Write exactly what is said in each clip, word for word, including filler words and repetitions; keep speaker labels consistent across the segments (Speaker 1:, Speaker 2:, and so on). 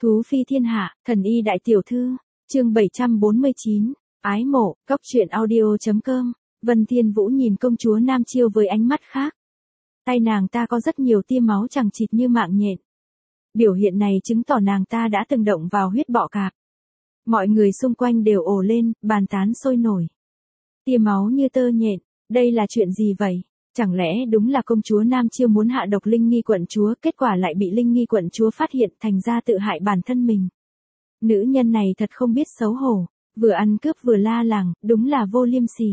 Speaker 1: Thú phi thiên hạ, thần y đại tiểu thư, chương bảy trăm bốn mươi chín, ái mộ, cóc truyện audio.com, Vân Thiên Vũ nhìn công chúa Nam Chiêu với ánh mắt khác. Tay nàng ta có rất nhiều tia máu chằng chịt như mạng nhện. Biểu hiện này chứng tỏ nàng ta đã từng động vào huyết bọ cạp. Mọi người xung quanh đều ồ lên, bàn tán sôi nổi. Tia máu như tơ nhện, đây là chuyện gì vậy? Chẳng lẽ đúng là công chúa Nam Chiêu muốn hạ độc Linh Nghi quận chúa, kết quả lại bị Linh Nghi quận chúa phát hiện, thành ra tự hại bản thân mình. Nữ nhân này thật không biết xấu hổ, vừa ăn cướp vừa la làng, đúng là vô liêm sỉ.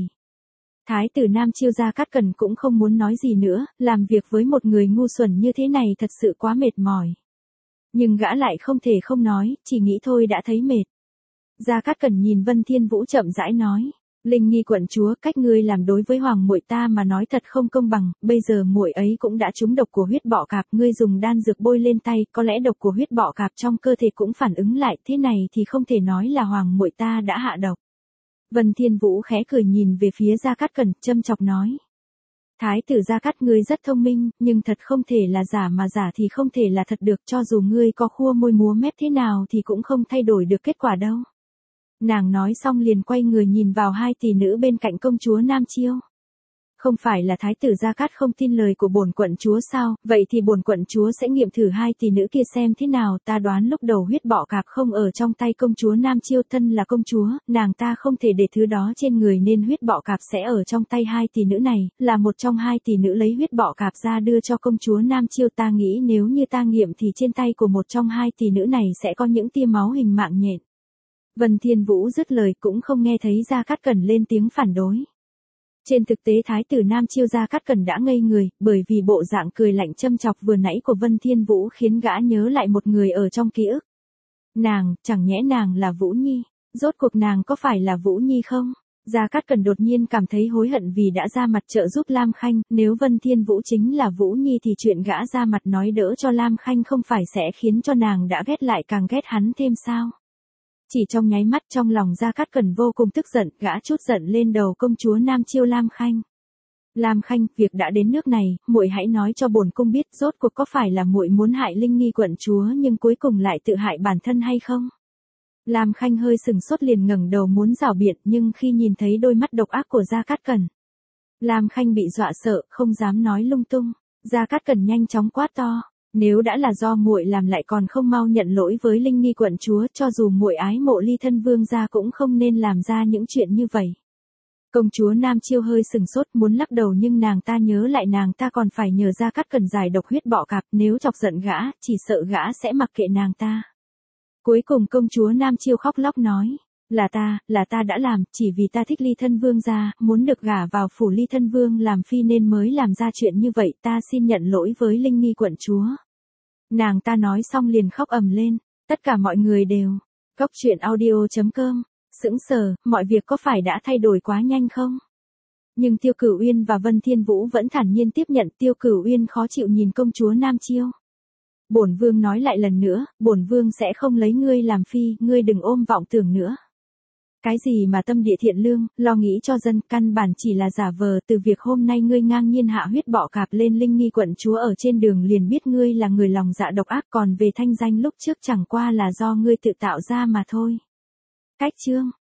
Speaker 1: Thái tử Nam Chiêu Gia Cát Cẩn cũng không muốn nói gì nữa, làm việc với một người ngu xuẩn như thế này thật sự quá mệt mỏi. Nhưng gã lại không thể không nói, chỉ nghĩ thôi đã thấy mệt. Gia Cát Cẩn nhìn Vân Thiên Vũ chậm rãi nói, Linh Nghi quận chúa, cách ngươi làm đối với hoàng muội ta mà nói thật không công bằng, bây giờ muội ấy cũng đã trúng độc của huyết bọ cạp, ngươi dùng đan dược bôi lên tay, có lẽ độc của huyết bọ cạp trong cơ thể cũng phản ứng lại, thế này thì không thể nói là hoàng muội ta đã hạ độc. Vân Thiên Vũ khẽ cười nhìn về phía Gia Cát Cẩn, châm chọc nói. Thái tử Gia Cát, ngươi rất thông minh, nhưng thật không thể là giả, mà giả thì không thể là thật được, cho dù ngươi có khua môi múa mép thế nào thì cũng không thay đổi được kết quả đâu. Nàng nói xong liền quay người nhìn vào hai tỷ nữ bên cạnh công chúa Nam Chiêu. Không phải là thái tử Gia Cát không tin lời của bổn quận chúa sao, vậy thì bổn quận chúa sẽ nghiệm thử hai tỷ nữ kia xem thế nào, ta đoán lúc đầu huyết bọ cạp không ở trong tay công chúa Nam Chiêu, thân là công chúa, nàng ta không thể để thứ đó trên người nên huyết bọ cạp sẽ ở trong tay hai tỷ nữ này, là một trong hai tỷ nữ lấy huyết bọ cạp ra đưa cho công chúa Nam Chiêu, ta nghĩ nếu như ta nghiệm thì trên tay của một trong hai tỷ nữ này sẽ có những tia máu hình mạng nhện. Vân Thiên Vũ dứt lời cũng không nghe thấy Gia Cát Cẩn lên tiếng phản đối. Trên thực tế thái tử Nam Chiêu Gia Cát Cẩn đã ngây người, bởi vì bộ dạng cười lạnh châm chọc vừa nãy của Vân Thiên Vũ khiến gã nhớ lại một người ở trong ký ức. Nàng, chẳng nhẽ nàng là Vũ Nhi, rốt cuộc nàng có phải là Vũ Nhi không? Gia Cát Cẩn đột nhiên cảm thấy hối hận vì đã ra mặt trợ giúp Lam Khanh, nếu Vân Thiên Vũ chính là Vũ Nhi thì chuyện gã ra mặt nói đỡ cho Lam Khanh không phải sẽ khiến cho nàng đã ghét lại càng ghét hắn thêm sao? Chỉ trong nháy mắt trong lòng Gia Cát Cẩn vô cùng tức giận, gã chút giận lên đầu công chúa Nam Chiêu Lam Khanh. Lam Khanh, việc đã đến nước này, muội hãy nói cho bổn cung biết, rốt cuộc có phải là muội muốn hại Linh Nghi quận chúa nhưng cuối cùng lại tự hại bản thân hay không? Lam Khanh hơi sừng sốt liền ngẩng đầu muốn rảo biện, nhưng khi nhìn thấy đôi mắt độc ác của Gia Cát Cẩn, Lam Khanh bị dọa sợ, không dám nói lung tung. Gia Cát Cẩn nhanh chóng quát to. Nếu đã là do muội làm lại còn không mau nhận lỗi với Linh Nghi quận chúa, cho dù muội ái mộ ly thân vương gia cũng không nên làm ra những chuyện như vậy. Công chúa Nam Chiêu hơi sừng sốt muốn lắc đầu nhưng nàng ta nhớ lại nàng ta còn phải nhờ Gia Cát Cẩn giải độc huyết bọ cạp, nếu chọc giận gã, chỉ sợ gã sẽ mặc kệ nàng ta. Cuối cùng công chúa Nam Chiêu khóc lóc nói, là ta, là ta đã làm, chỉ vì ta thích ly thân vương gia, muốn được gả vào phủ ly thân vương làm phi nên mới làm ra chuyện như vậy, ta xin nhận lỗi với Linh Nghi quận chúa. Nàng ta nói xong liền khóc ầm lên, tất cả mọi người đều, cóc truyện audio.com, sững sờ, mọi việc có phải đã thay đổi quá nhanh không? Nhưng Tiêu Cửu Uyên và Vân Thiên Vũ vẫn thản nhiên tiếp nhận. Tiêu Cửu Uyên khó chịu nhìn công chúa Nam Chiêu. Bổn vương nói lại lần nữa, bổn vương sẽ không lấy ngươi làm phi, ngươi đừng ôm vọng tưởng nữa. Cái gì mà tâm địa thiện lương, lo nghĩ cho dân, căn bản chỉ là giả vờ, từ việc hôm nay ngươi ngang nhiên hạ huyết bọ cạp lên Linh Nghi quận chúa ở trên đường liền biết ngươi là người lòng dạ độc ác, còn về thanh danh lúc trước chẳng qua là do ngươi tự tạo ra mà thôi. Cách chương